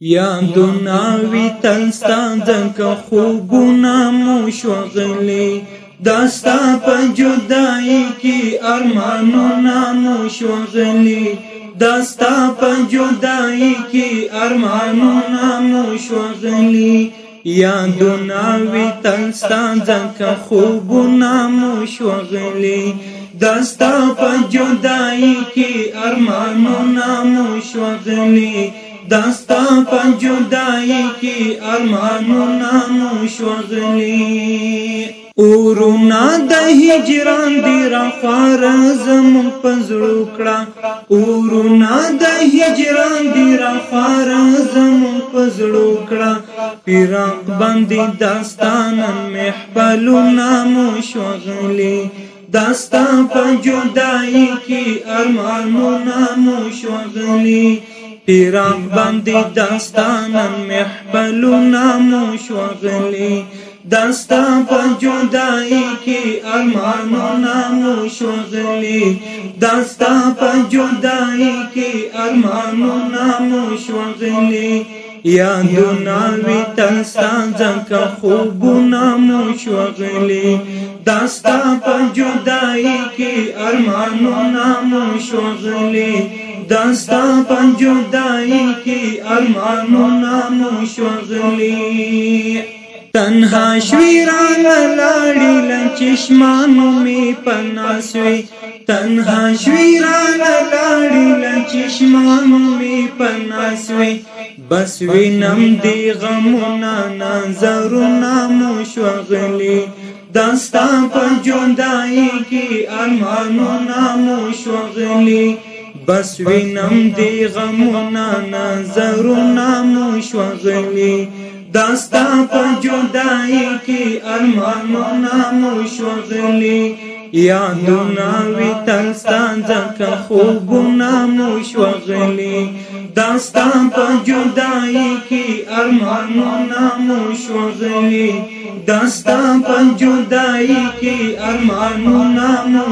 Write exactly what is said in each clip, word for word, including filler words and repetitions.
یادونه وي تل ستا ځکه خوبونه مو شوغلي دا ستا په جدایي کې ارمانونه مو شوغلي دا ستا په جدایي کې ارمانونه مو شوغلي یادونه وي تل ستا ځکه خوبونه مو شوغلي دا ستا په جدایي کې ارمانونه مو شوغلي داستا په جدایي کې ارمانونه مو شوغلي اورونا د هجران دی را خوار زمون پزړو کړه اورونا د هجران دی را خوار زمون پزړو کړه پیران باندې داستان محبلونه مو شوغلي داستا په جدایي کې ارمانونه مو شوغلي پیران باندې داستان محبلونه مو شوغلي داستا په جدایي کې ارمانونه مو شوغلي داستا په جدایي کې ارمانونه مو شوغلي یادونه وي تل ستا ځکه خوبونه مو شوغلي داستا په جدایي کې ارمانونه مو شوغلي داستا په جدایي کې ارمانونه مو شوغلي تنها شویران لاړی لچشمانو می پناسوي تنها شویران لاړی لچشمانو می پناسوي بس وینم دی غمونه نظرونه مو شوغلي داستا په جدایي کې ارمانونه مو شوغلي بس وینم دی غمونه نظرونه مو شوغلي داستا په جدایي کې ارمانونه مو شوغلي یادونه وي تل ستا ځکه خوبونه مو شوغلي داستا په جدایي کې ارمانونه مو شوغلي داستا په جدایي کې ارمانونه مو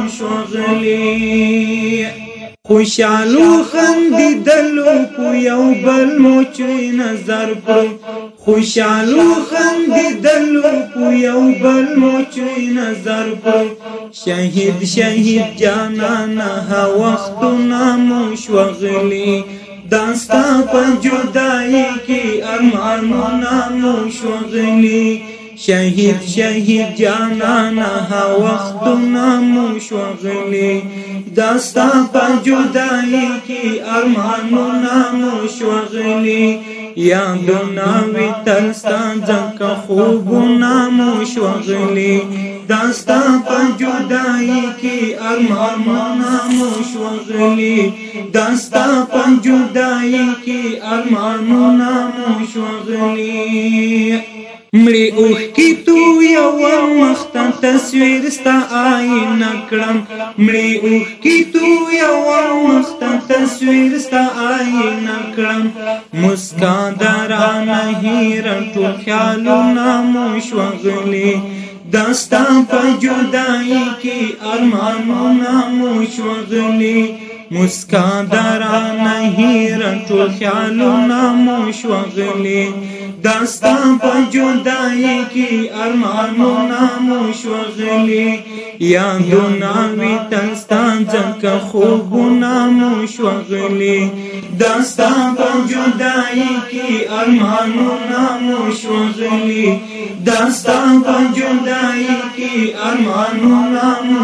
شوغلي خوشالو خندیدلو په یو بل موچوي نظر کړو خوشالو خندیدلو په یو بل موچوي نظر کړو شهید شهید جانانه ها وختونه مو شوغلي داستا په جدایي کې ارمانونه مو شوغلي شهید شهید جانانه ها وختونه مو شوغلي داستا په جدایي کې ارمانونه مو شوغلي یادونه وي تل ستا ځکه خوبونه مو شوغلي داستا په جدایي کې ارمانونه مو شوغلي داستا په جدایي کې ارمانونه مو شوغلي مړی اوښ کې تو یو مخته تصویر ستا آینه کړم مړی اوښ کې تو یو مخته تصویر ستا آینه کړم مسکا درانه هیره ټول خیالونه مو شوغلي داستا په جدایي کې ارمانونه مو شوغلي مسکا درانه هیره ټول خیالونه مو شوغلي داستا په جدایي کې ارمانونه مو شوغلي یادونه وي تل ستا ځکه خوبونه مو شوغلي داستا په جدایي کې ارمانونه مو شوغلي داستا په جدایي کې ارمانونه مو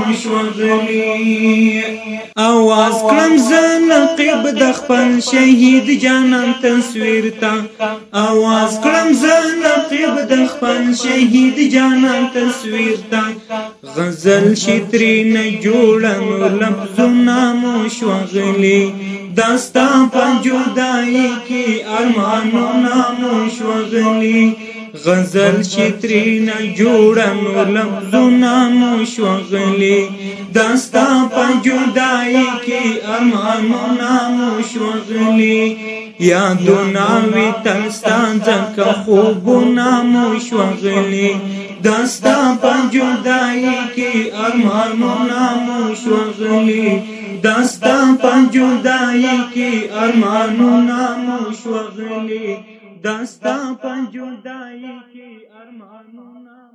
شوغلي اواز کړم زه نقیب د خپل شهید جانان تصویر ته اواز کړم زه نقیب د خپل شهید جانان تصویر ته غزل شترینه جوړه نور لفظونه مو شوغلي داستا په جدایي کې ارمانونه مو شوغلي غزل شترینه جوړه نور لفظونه مو شوغلي داستا په جدایي کې ارمانونه مو شوغلي یادونه وي تل ستا ځکه خوبونه مو شوغلي داستا په جدایي کې ارمانونه مو شوغلي داستا په جدایي کې ارمانونه مو شوغلي دستا په جدائی کې ارمانونه